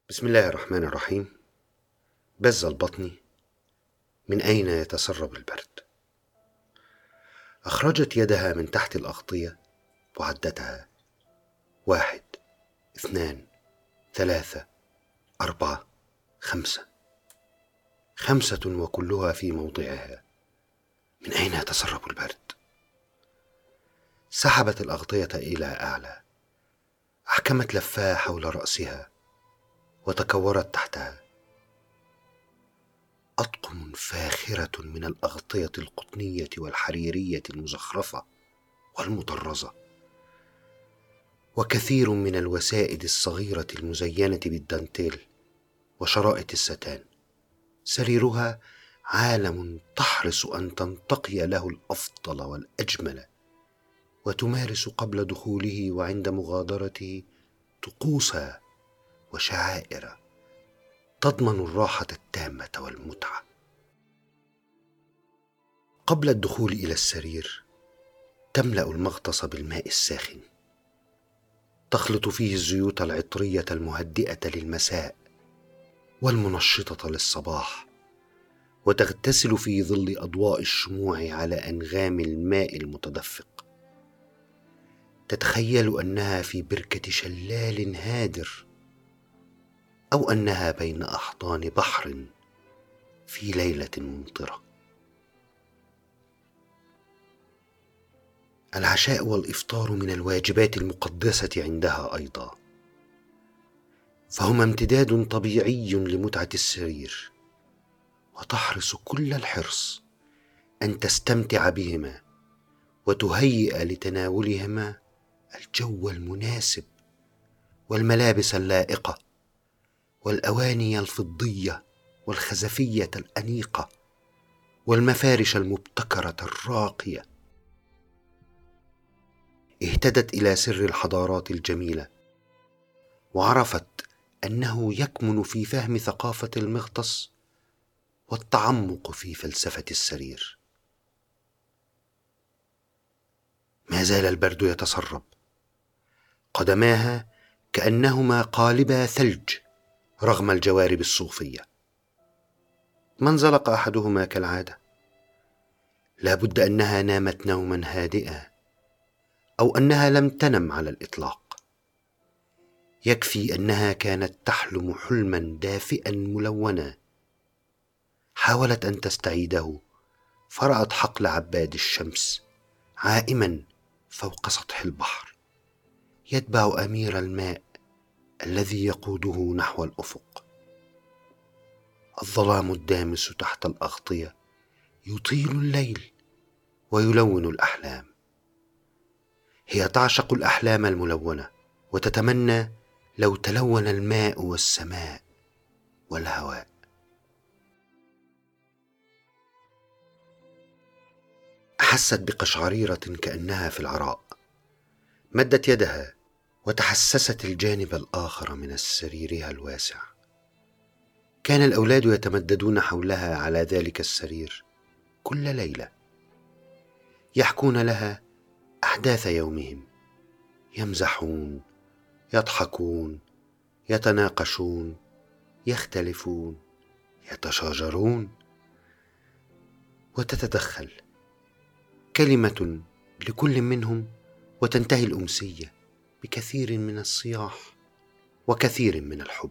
بسم الله الرحمن الرحيم. بز البطن، من أين يتسرب البرد؟ أخرجت يدها من تحت الأغطية وعدتها: 1 2 3 4 5. 5 وكلها في موضعها. من أين يتسرب البرد؟ سحبت الأغطية إلى أعلى، أحكمت لفها حول رأسها وتكورت تحتها. أطقم فاخرة من الأغطية القطنية والحريرية المزخرفة والمطرزة، وكثير من الوسائد الصغيرة المزينة بالدانتيل وشرائط الستان. سريرها عالم تحرص أن تنتقي له الأفضل والأجمل، وتمارس قبل دخوله وعند مغادرته طقوسا وشعائر تضمن الراحة التامة والمتعة. قبل الدخول إلى السرير تملأ المغطس بالماء الساخن، تخلط فيه الزيوت العطرية المهدئة للمساء والمنشطة للصباح، وتغتسل في ظل أضواء الشموع على أنغام الماء المتدفق. تتخيل أنها في بركة شلال هادر، أو أنها بين أحضان بحر في ليلة ممطرة. العشاء والإفطار من الواجبات المقدسة عندها أيضا، فهما امتداد طبيعي لمتعة السرير، وتحرص كل الحرص أن تستمتع بهما وتهيئ لتناولهما الجو المناسب والملابس اللائقة والأواني الفضية والخزفية الأنيقة والمفارش المبتكرة الراقية. اهتدت إلى سر الحضارات الجميلة، وعرفت أنه يكمن في فهم ثقافة المغطس والتعمق في فلسفة السرير. ما زال البرد يتسرب، قدماها كأنهما قالبا ثلج رغم الجوارب الصوفية. ما انزلق أحدهما كالعادة، لا بد أنها نامت نوما هادئا، أو أنها لم تنم على الإطلاق. يكفي أنها كانت تحلم حلما دافئا ملونا. حاولت أن تستعيده، فرأت حقل عباد الشمس عائما فوق سطح البحر، يتبع أمير الماء الذي يقوده نحو الأفق. الظلام الدامس تحت الأغطية يطيل الليل ويلون الأحلام. هي تعشق الأحلام الملونة، وتتمنى لو تلون الماء والسماء والهواء. أحست بقشعريرة كأنها في العراء. مدت يدها وتحسست الجانب الآخر من سريرها الواسع. كان الأولاد يتمددون حولها على ذلك السرير كل ليلة، يحكون لها أحداث يومهم، يمزحون، يضحكون، يتناقشون، يختلفون، يتشاجرون. وتتدخل كلمة لكل منهم، وتنتهي الأمسية بكثير من الصياح وكثير من الحب.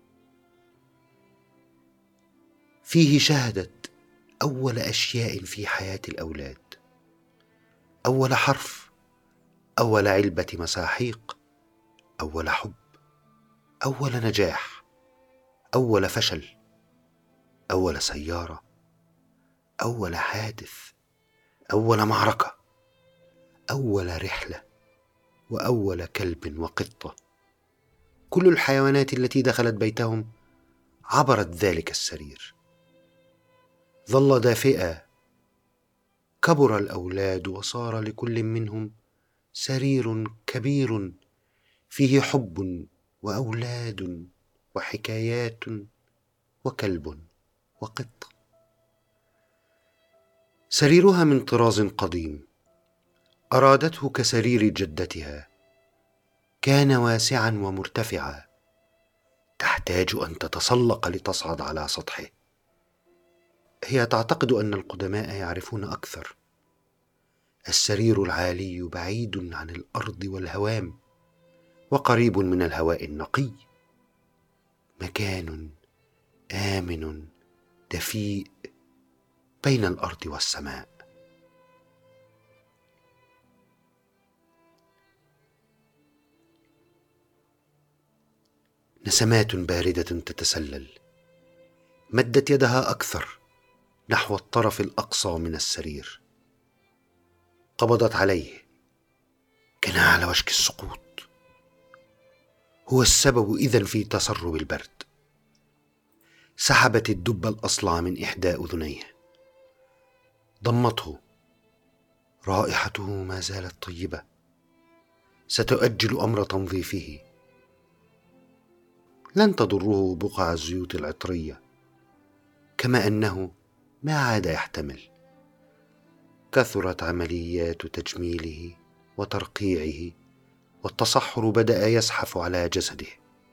فيه شاهدت أول أشياء في حياة الأولاد: أول حرف، أول علبة مساحيق، أول حب، أول نجاح، أول فشل، أول سيارة، أول حادث، أول معركة، أول رحلة، وأول كلب وقطة. كل الحيوانات التي دخلت بيتهم عبرت ذلك السرير. ظل دافئا. كبر الأولاد، وصار لكل منهم سرير كبير فيه حب وأولاد وحكايات وكلب وقط. سريرها من طراز قديم، أرادته كسرير جدتها. كان واسعا ومرتفعا، تحتاج أن تتسلق لتصعد على سطحه. هي تعتقد أن القدماء يعرفون أكثر. السرير العالي بعيد عن الأرض والهوام، وقريب من الهواء النقي، مكان آمن دفيء بين الأرض والسماء. نسمات باردة تتسلل. مدت يدها أكثر نحو الطرف الأقصى من السرير، قبضت عليه. كان على وشك السقوط. هو السبب إذن في تسرب البرد. سحبت الدب الأصلع من إحدى أذنيه، ضمته. رائحته ما زالت طيبة. ستؤجل أمر تنظيفه. لن تضره بقع الزيوت العطرية، كما أنه ما عاد يحتمل. كثرت عمليات تجميله وترقيعه، والتصحر بدأ يزحف على جسده.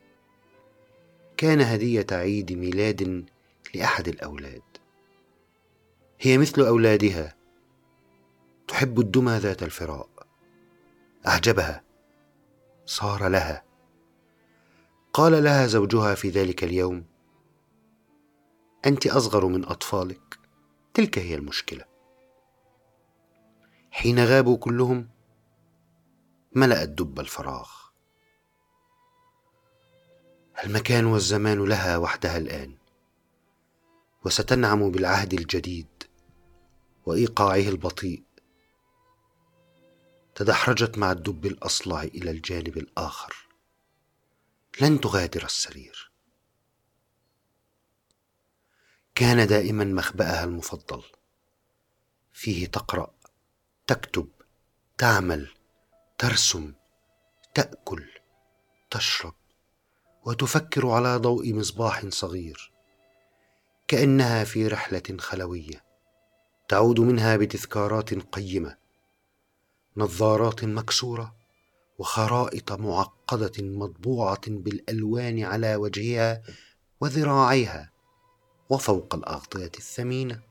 كان هدية عيد ميلاد لأحد الأولاد. هي مثل أولادها، تحب الدمى ذات الفراء. أعجبها، صار لها. قال لها زوجها في ذلك اليوم: أنت أصغر من أطفالك، تلك هي المشكلة. حين غابوا كلهم ملأ الدب الفراغ. المكان والزمان لها وحدها الآن، وستنعم بالعهد الجديد وإيقاعه البطيء. تدحرجت مع الدب الأصلع إلى الجانب الآخر. لن تغادر السرير. كان دائما مخبأها المفضل. فيه تقرأ، تكتب، تعمل، ترسم، تأكل، تشرب، وتفكر على ضوء مصباح صغير. كأنها في رحلة خلوية تعود منها بتذكارات قيمة، نظارات مكسورة، وخرائط معقدة مطبوعة بالألوان على وجهها وذراعيها وفوق الأغطية الثمينة.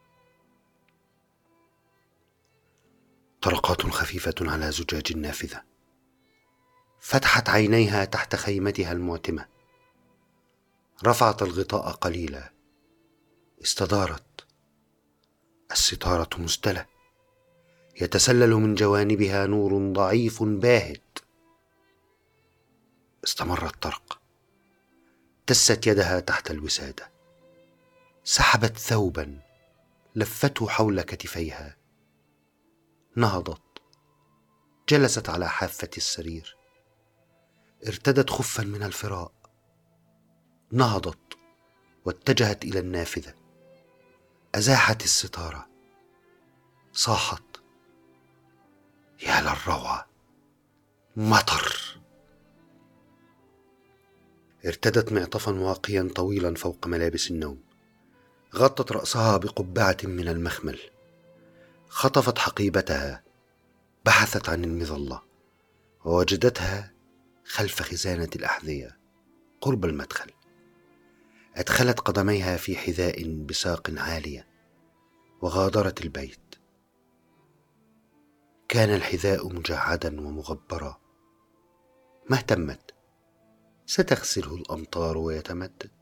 طرقات خفيفة على زجاج النافذة. فتحت عينيها تحت خيمتها المعتمة. رفعت الغطاء قليلا. استدارت. الستارة مزدلة. يتسلل من جوانبها نور ضعيف باهت. استمر الطرق. دست يدها تحت الوسادة. سحبت ثوبا لفته حول كتفيها. نهضت. جلست على حافة السرير. ارتدت خفا من الفراء. نهضت واتجهت إلى النافذة. أزاحت الستارة. صاحت: يا للروعة، مطر! ارتدت معطفا واقيا طويلا فوق ملابس النوم. غطت رأسها بقبعة من المخمل. خطفت حقيبتها. بحثت عن المظلة ووجدتها خلف خزانة الأحذية قرب المدخل. أدخلت قدميها في حذاء بساق عالية وغادرت البيت. كان الحذاء مجعدا ومغبرا. ما اهتمت، ستغسله الأمطار ويتمدد.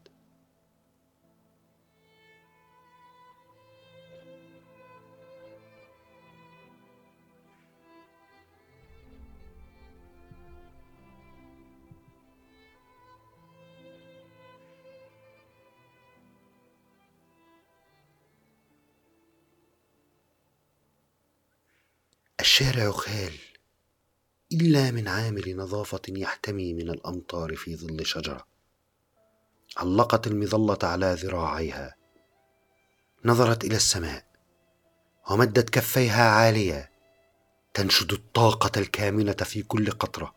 الشارع خال إلا من عامل نظافة يحتمي من الأمطار في ظل شجرة. علقت المظلة على ذراعيها. نظرت إلى السماء ومدت كفيها عالية تنشد الطاقة الكامنة في كل قطرة.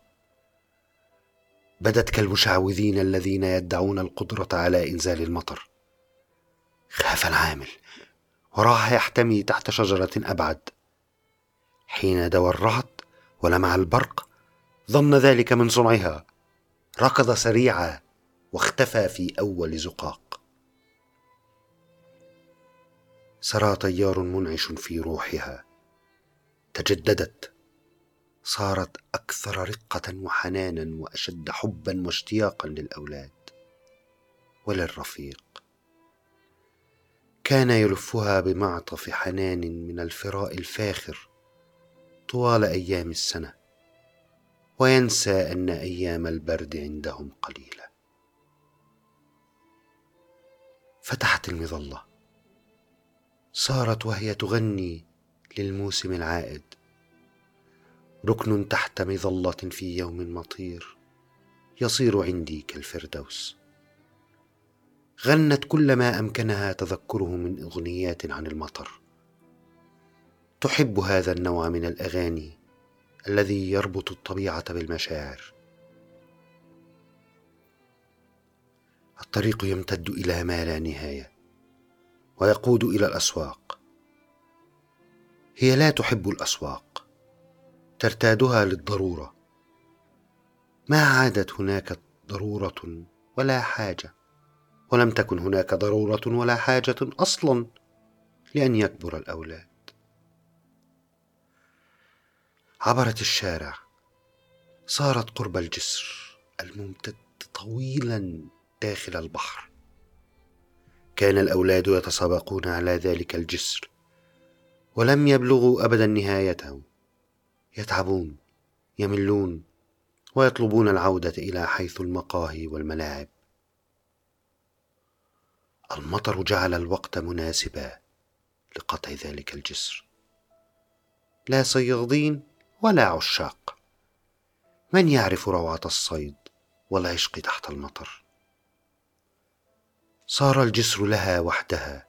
بدت كالمشعوذين الذين يدعون القدرة على إنزال المطر. خاف العامل وراح يحتمي تحت شجرة أبعد. حين دوى الرعد ولمع البرق ظن ذلك من صنعها. ركض سريعا واختفى في أول زقاق. سرى تيار منعش في روحها، تجددت، صارت أكثر رقة وحنانا وأشد حبا واشتياقا للأولاد وللرفيق. كان يلفها بمعطف حنان من الفراء الفاخر طوال أيام السنة، وينسى أن أيام البرد عندهم قليلة. فتحت المظلة، صارت وهي تغني للموسم العائد: ركن تحت مظلة في يوم مطير يصير عندي كالفردوس. غنت كل ما أمكنها تذكره من أغنيات عن المطر. تحب هذا النوع من الأغاني الذي يربط الطبيعة بالمشاعر. الطريق يمتد إلى ما لا نهاية ويقود إلى الأسواق. هي لا تحب الأسواق، ترتادها للضرورة. ما عادت هناك ضرورة ولا حاجة، ولم تكن هناك ضرورة ولا حاجة أصلا لأن يكبر الأولاد. عبرت الشارع، صارت قرب الجسر الممتد طويلا داخل البحر. كان الأولاد يتسابقون على ذلك الجسر ولم يبلغوا أبدا نهايته. يتعبون، يملون، ويطلبون العودة إلى حيث المقاهي والملاعب. المطر جعل الوقت مناسبا لقطع ذلك الجسر. لا صيادين ولا عشاق. من يعرف روعة الصيد والعشق تحت المطر؟ صار الجسر لها وحدها.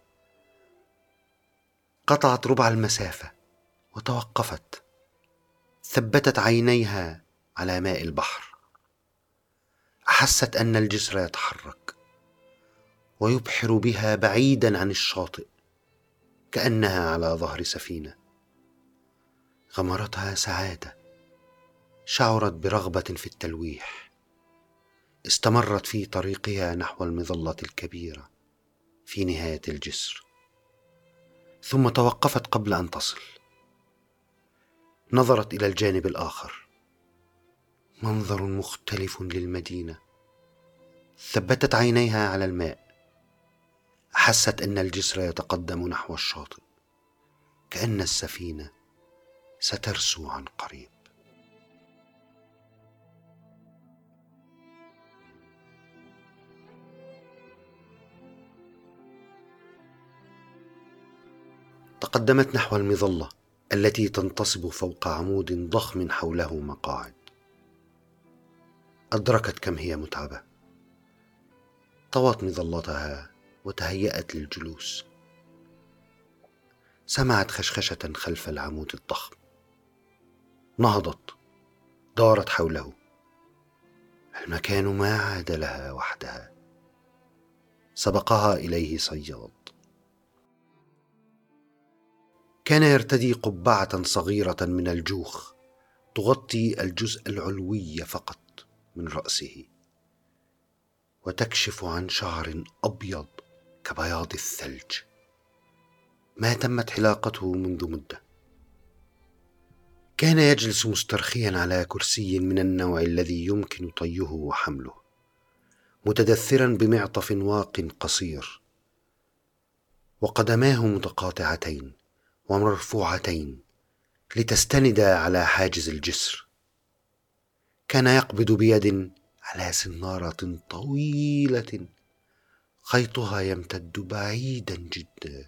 قطعت ربع المسافة وتوقفت، ثبتت عينيها على ماء البحر. أحست أن الجسر يتحرك ويبحر بها بعيدا عن الشاطئ، كأنها على ظهر سفينة. غمرتها سعادة، شعرت برغبة في التلويح. استمرت في طريقها نحو المظلة الكبيرة في نهاية الجسر، ثم توقفت قبل أن تصل. نظرت إلى الجانب الآخر، منظر مختلف للمدينة. ثبتت عينيها على الماء. أحست أن الجسر يتقدم نحو الشاطئ، كأن السفينة سترسو عن قريب. تقدمت نحو المظلة التي تنتصب فوق عمود ضخم حوله مقاعد. أدركت كم هي متعبة. طوت مظلتها وتهيأت للجلوس. سمعت خشخشة خلف العمود الضخم. نهضت، دارت حوله. المكان ما عاد لها وحدها، سبقها إليه صياد. كان يرتدي قبعة صغيرة من الجوخ تغطي الجزء العلوي فقط من رأسه، وتكشف عن شعر أبيض كبياض الثلج. ما تمت حلاقته منذ مدة. كان يجلس مسترخيا على كرسي من النوع الذي يمكن طيه وحمله، متدثرا بمعطف واق قصير، وقدماه متقاطعتين ومرفوعتين لتستندا على حاجز الجسر. كان يقبض بيد على سنارة طويلة خيطها يمتد بعيدا جدا.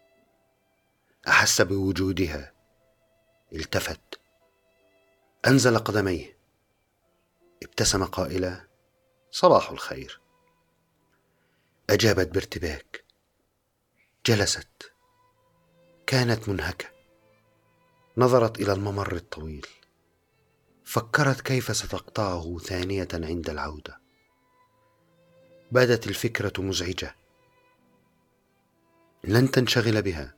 أحس بوجودها، التفت، أنزل قدميه، ابتسم قائلا: صباح الخير. أجابت بارتباك. جلست. كانت منهكة. نظرت إلى الممر الطويل. فكرت كيف ستقطعه ثانية عند العودة. بدت الفكرة مزعجة. لن تنشغل بها.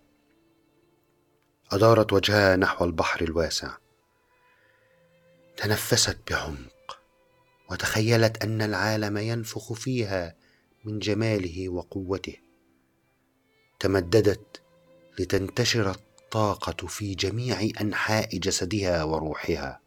أدارت وجهها نحو البحر الواسع. تنفست بعمق وتخيلت أن العالم ينفخ فيها من جماله وقوته. تمددت لتنتشر الطاقة في جميع أنحاء جسدها وروحها.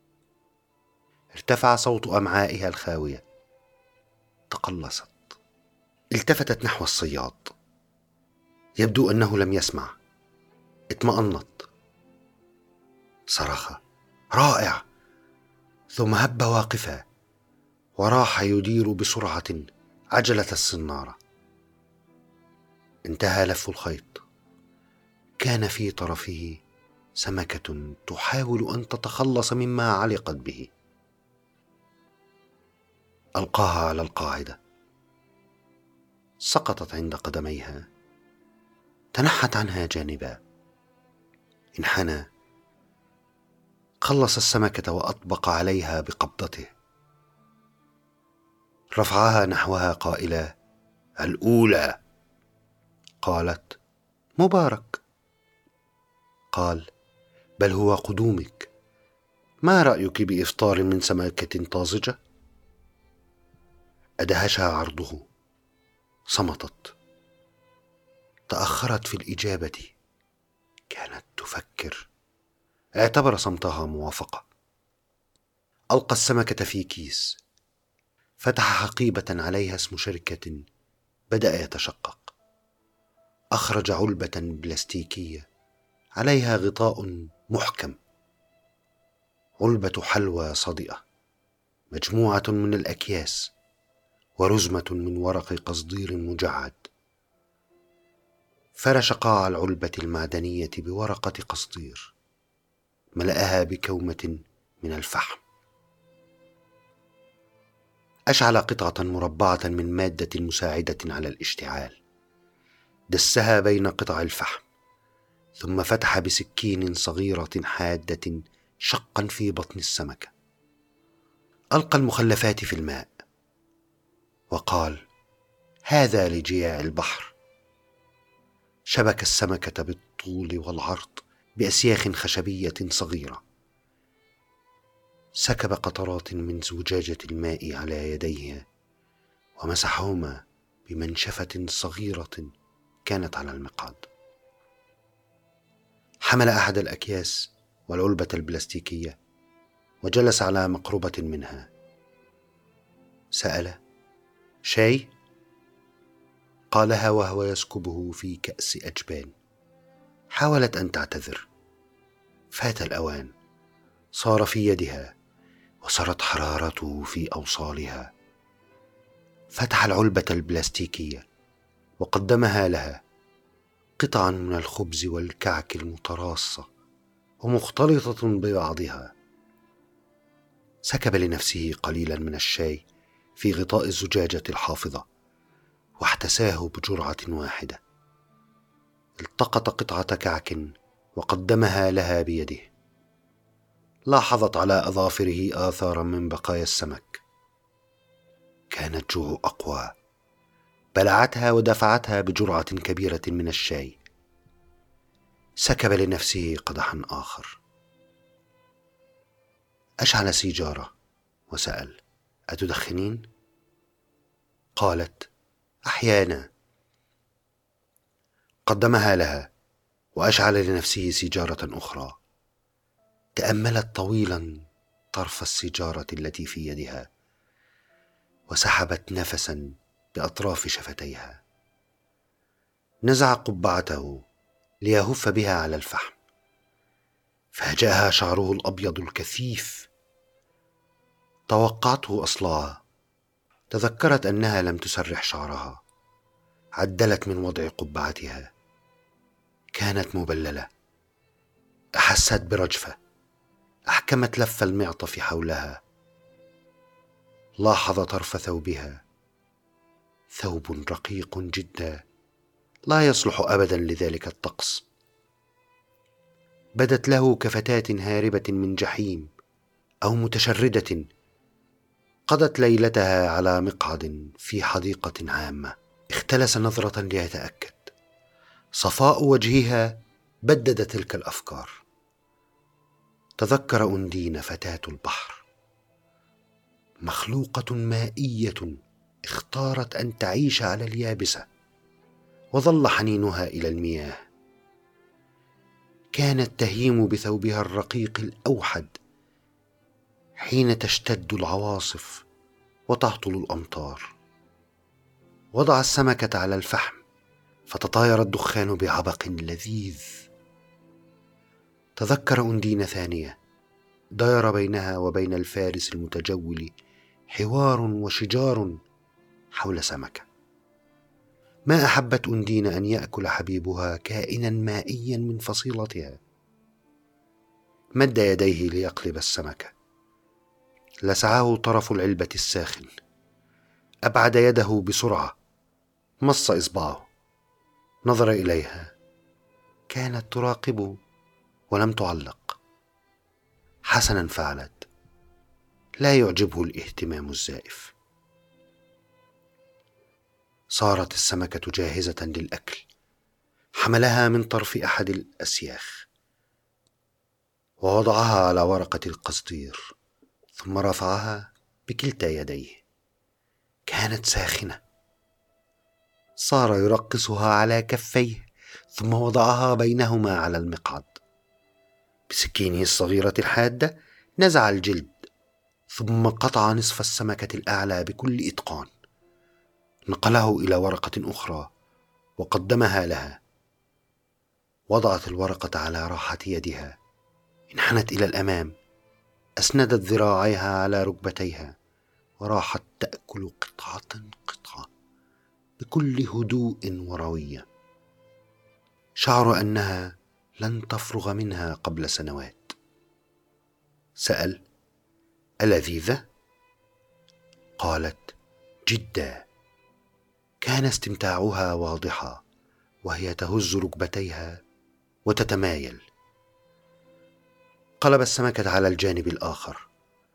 ارتفع صوت أمعائها الخاوية. تقلصت. التفتت نحو الصياد. يبدو أنه لم يسمع. اطمأنت. صرخ: رائع! ثم هب واقفا، وراح يدير بسرعة عجلة الصنارة. انتهى لف الخيط. كان في طرفه سمكة تحاول أن تتخلص مما علقت به. ألقاها على القاعدة. سقطت عند قدميها. تنحت عنها جانبا. انحنى، خلص السمكة وأطبق عليها بقبضته. رفعها نحوها قائلا: الأولى. قالت: مبارك. قال: بل هو قدومك. ما رأيك بإفطار من سمكة طازجة؟ أدهشها عرضه. صمتت. تأخرت في الإجابة. كانت تفكر. اعتبر صمتها موافقة. ألقى السمكة في كيس. فتح حقيبة عليها اسم شركة بدأ يتشقق. أخرج علبة بلاستيكية عليها غطاء محكم. علبة حلوى صدئة، مجموعة من الأكياس، ورزمة من ورق قصدير مجعد. فرش قاع العلبة المعدنية بورقة قصدير. ملأها بكومة من الفحم. أشعل قطعة مربعة من مادة مساعدة على الاشتعال. دسها بين قطع الفحم، ثم فتح بسكين صغيرة حادة شقا في بطن السمكة. ألقى المخلفات في الماء وقال: هذا لجياع البحر. شبك السمكة بالطول والعرض بأسياخ خشبية صغيرة. سكب قطرات من زجاجة الماء على يديها ومسحهما بمنشفة صغيرة كانت على المقعد. حمل أحد الأكياس والعلبة البلاستيكية وجلس على مقربة منها. سأل: شاي؟ قالها وهو يسكبه في كأس أجبان. حاولت أن تعتذر. فات الأوان. صار في يدها وصارت حرارته في أوصالها. فتح العلبة البلاستيكية وقدمها لها، قطعا من الخبز والكعك المتراصة ومختلطة ببعضها. سكب لنفسه قليلا من الشاي في غطاء الزجاجة الحافظة واحتساه بجرعة واحدة. التقط قطعة كعك وقدمها لها بيده. لاحظت على أظافره آثارا من بقايا السمك. كان الجوع أقوى. بلعتها ودفعتها بجرعة كبيرة من الشاي. سكب لنفسه قدحا آخر. أشعل سيجارة وسأل: أتدخنين؟ قالت: أحيانا. قدمها لها وأشعل لنفسه سيجارة أخرى. تأملت طويلا طرف السيجارة التي في يدها وسحبت نفسا بأطراف شفتيها. نزع قبعته ليهف بها على الفحم. فهجأها شعره الأبيض الكثيف. توقعته أصلعها. تذكرت أنها لم تسرح شعرها. عدلت من وضع قبعتها. كانت مبللة. أحست برجفة. أحكمت لف المعطف حولها. لاحظ طرف ثوبها. ثوب رقيق جدا، لا يصلح أبدا لذلك الطقس. بدت له كفتاة هاربة من جحيم أو متشردة قضت ليلتها على مقعد في حديقة عامة. اختلس نظرة ليتأكد. صفاء وجهها بدد تلك الأفكار. تذكر أندين فتاة البحر. مخلوقة مائية اختارت أن تعيش على اليابسة، وظل حنينها إلى المياه. كانت تهيم بثوبها الرقيق الأوحد حين تشتد العواصف وتهطل الأمطار. وضع السمكة على الفحم فتطاير الدخان بعبق لذيذ. تذكر أندينا ثانية دار بينها وبين الفارس المتجول حوار وشجار حول سمكة. ما أحبت أندينا أن يأكل حبيبها كائنا مائيا من فصيلتها. مد يديه ليقلب السمكة، لسعه طرف العلبة الساخن. أبعد يده بسرعة، مص إصبعه، نظر إليها، كانت تراقبه ولم تعلق. حسنا فعلت، لا يعجبه الاهتمام الزائف. صارت السمكة جاهزة للأكل. حملها من طرف أحد الأسياخ ووضعها على ورقة القصدير، ثم رفعها بكلتا يديه. كانت ساخنة. صار يرقصها على كفيه، ثم وضعها بينهما على المقعد. بسكينه الصغيرة الحادة نزع الجلد، ثم قطع نصف السمكة الأعلى بكل إتقان. نقله إلى ورقة أخرى وقدمها لها. وضعت الورقة على راحة يدها، انحنت إلى الأمام، أسندت ذراعيها على ركبتيها، وراحت تأكل قطعة قطعة بكل هدوء وروية. شعر أنها لن تفرغ منها قبل سنوات. سأل: ألذيذة؟ قالت: جدا. كان استمتاعها واضحا وهي تهز ركبتيها وتتمايل. قلب السمكة على الجانب الآخر،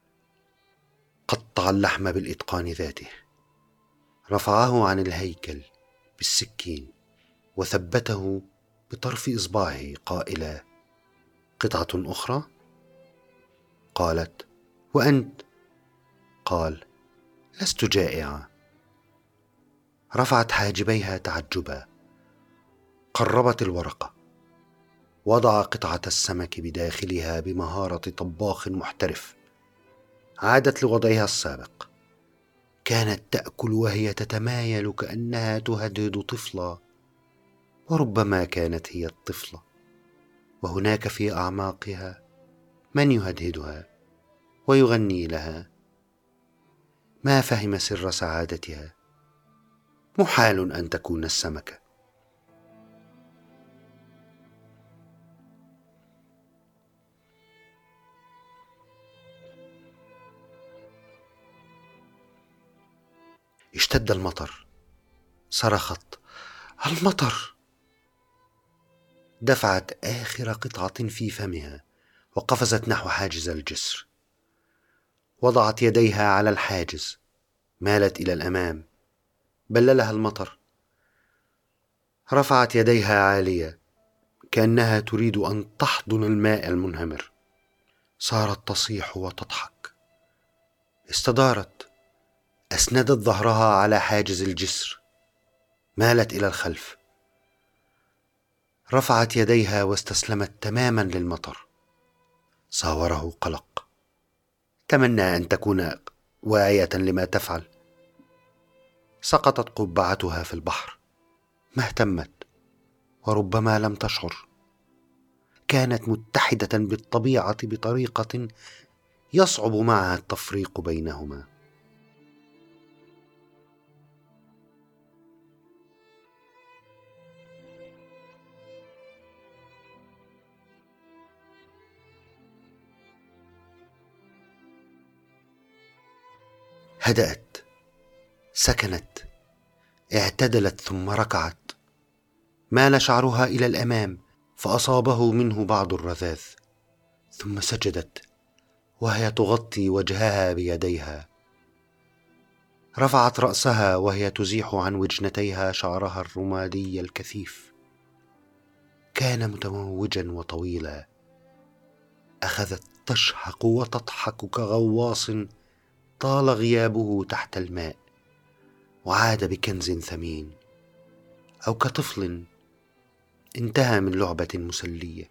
قطع اللحم بالإتقان ذاته، رفعه عن الهيكل بالسكين وثبته بطرف إصبعه قائلا: قطعة أخرى؟ قالت: وأنت؟ قال: لست جائعة. رفعت حاجبيها تعجبا، قربت الورقة، وضع قطعة السمك بداخلها بمهارة طباخ محترف. عادت لوضعها السابق. كانت تأكل وهي تتمايل كأنها تهدد طفلا، وربما كانت هي الطفلة، وهناك في أعماقها من يهدهدها ويغني لها. ما فهم سر سعادتها. محال أن تكون السمكة. اشتد المطر. صرخت: المطر! دفعت آخر قطعة في فمها وقفزت نحو حاجز الجسر. وضعت يديها على الحاجز، مالت إلى الأمام. بللها المطر. رفعت يديها عالية كأنها تريد أن تحضن الماء المنهمر. صارت تصيح وتضحك. استدارت، أسندت ظهرها على حاجز الجسر، مالت إلى الخلف. رفعت يديها واستسلمت تماما للمطر. صاوره قلق. تمنى أن تكون واعية لما تفعل. سقطت قبعتها في البحر. ما اهتمت، وربما لم تشعر. كانت متحدة بالطبيعة بطريقة يصعب معها التفريق بينهما. هدأت، سكنت، اعتدلت، ثم ركعت. مال شعرها إلى الأمام فأصابه منه بعض الرذاذ، ثم سجدت وهي تغطي وجهها بيديها. رفعت رأسها وهي تزيح عن وجنتيها شعرها الرمادي الكثيف. كان متموجا وطويلا. أخذت تشهق وتضحك كغواص طال غيابه تحت الماء وعاد بكنز ثمين، أو كطفل انتهى من لعبة مسلية.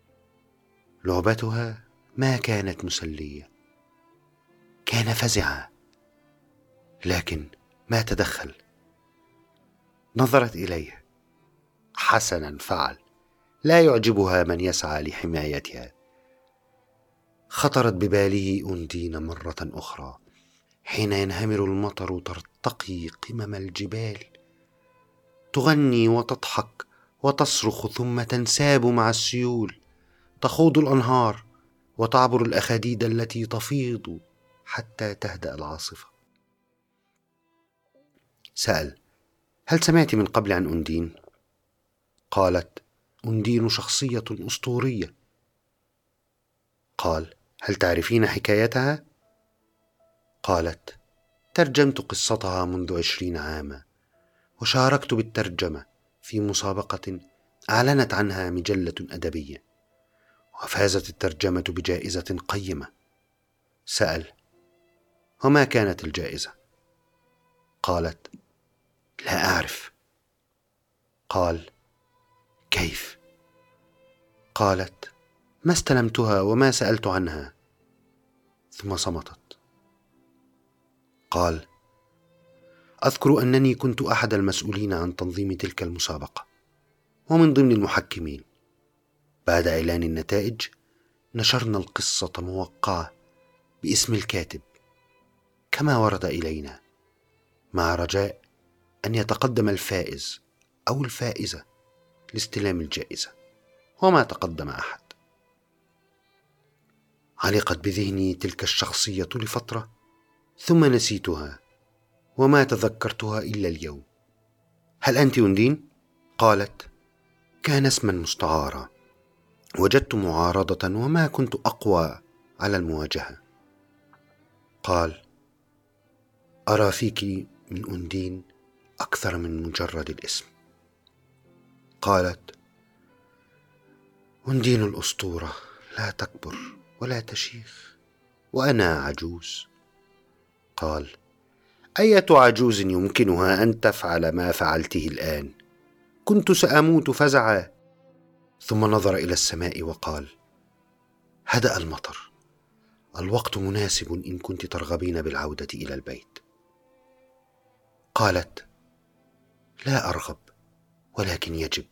لعبتها ما كانت مسلية، كان فزعا، لكن ما تدخل. نظرت إليه. حسنا فعل، لا يعجبها من يسعى لحمايتها. خطرت بباله أندين مرة أخرى، حين ينهمر المطر ترتقي قمم الجبال، تغني وتضحك وتصرخ، ثم تنساب مع السيول، تخوض الأنهار وتعبر الأخاديد التي تفيض حتى تهدأ العاصفة. سأل: هل سمعت من قبل عن أندين؟ قالت: أندين شخصية أسطورية. قال: هل تعرفين حكايتها؟ قالت: ترجمت قصتها منذ 20 عاما، وشاركت بالترجمة في مسابقة أعلنت عنها مجلة أدبية، وفازت الترجمة بجائزة قيمة. سأل: وما كانت الجائزة؟ قالت: لا أعرف. قال: كيف؟ قالت: ما استلمتها وما سألت عنها. ثم صمتت. قال: أذكر أنني كنت أحد المسؤولين عن تنظيم تلك المسابقة، ومن ضمن المحكمين. بعد إعلان النتائج نشرنا القصة موقعة باسم الكاتب كما ورد إلينا، مع رجاء أن يتقدم الفائز أو الفائزة لاستلام الجائزة، وما تقدم أحد. علقت بذهني تلك الشخصية لفترة، ثم نسيتها وما تذكرتها إلا اليوم. هل أنت أندين؟ قالت: كان اسما مستعارا، وجدت معارضة وما كنت أقوى على المواجهة. قال: أرى فيك من أندين أكثر من مجرد الاسم. قالت: أندين الأسطورة لا تكبر ولا تشيخ، وأنا عجوز. قال: أية عجوز يمكنها أن تفعل ما فعلته الآن؟ كنت سأموت فزعا. ثم نظر إلى السماء وقال: هدأ المطر، الوقت مناسب إن كنت ترغبين بالعودة إلى البيت. قالت: لا أرغب، ولكن يجب.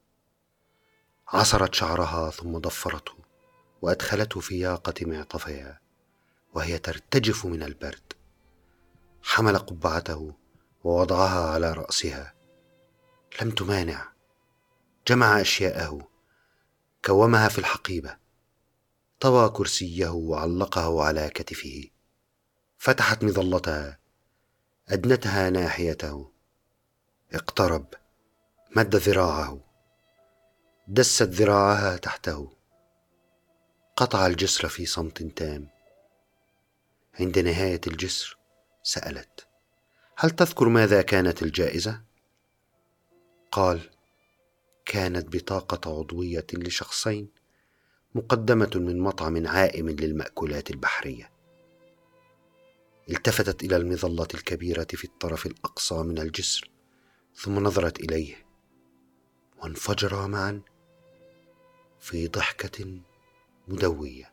عصرت شعرها ثم ضفرته وأدخلته في ياقة معطفها وهي ترتجف من البرد. حمل قبعته ووضعها على رأسها، لم تمانع. جمع أشياءه، كومها في الحقيبة، طوى كرسيه وعلقه على كتفه. فتحت مظلتها، أدنتها ناحيته، اقترب، مد ذراعه، دست ذراعها تحته، قطع الجسر في صمت تام. عند نهاية الجسر سألت: هل تذكر ماذا كانت الجائزة؟ قال: كانت بطاقة عضوية لشخصين، مقدمة من مطعم عائم للمأكولات البحرية. التفتت إلى المظلة الكبيرة في الطرف الأقصى من الجسر، ثم نظرت إليه، وانفجرا معا في ضحكة مدوية.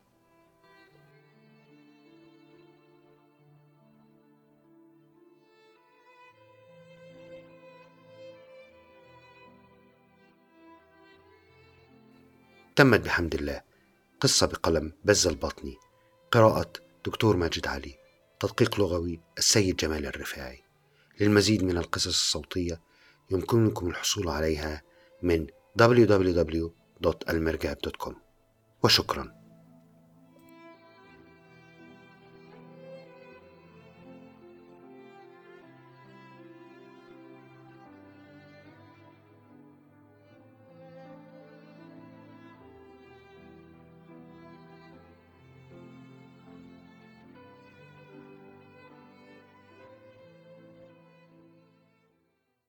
تمت بحمد الله. قصة بقلم بز الباطني، قراءة دكتور ماجد علي، تدقيق لغوي السيد جمال الرفاعي. للمزيد من القصص الصوتية يمكنكم الحصول عليها من www.almirgab.com. وشكرا.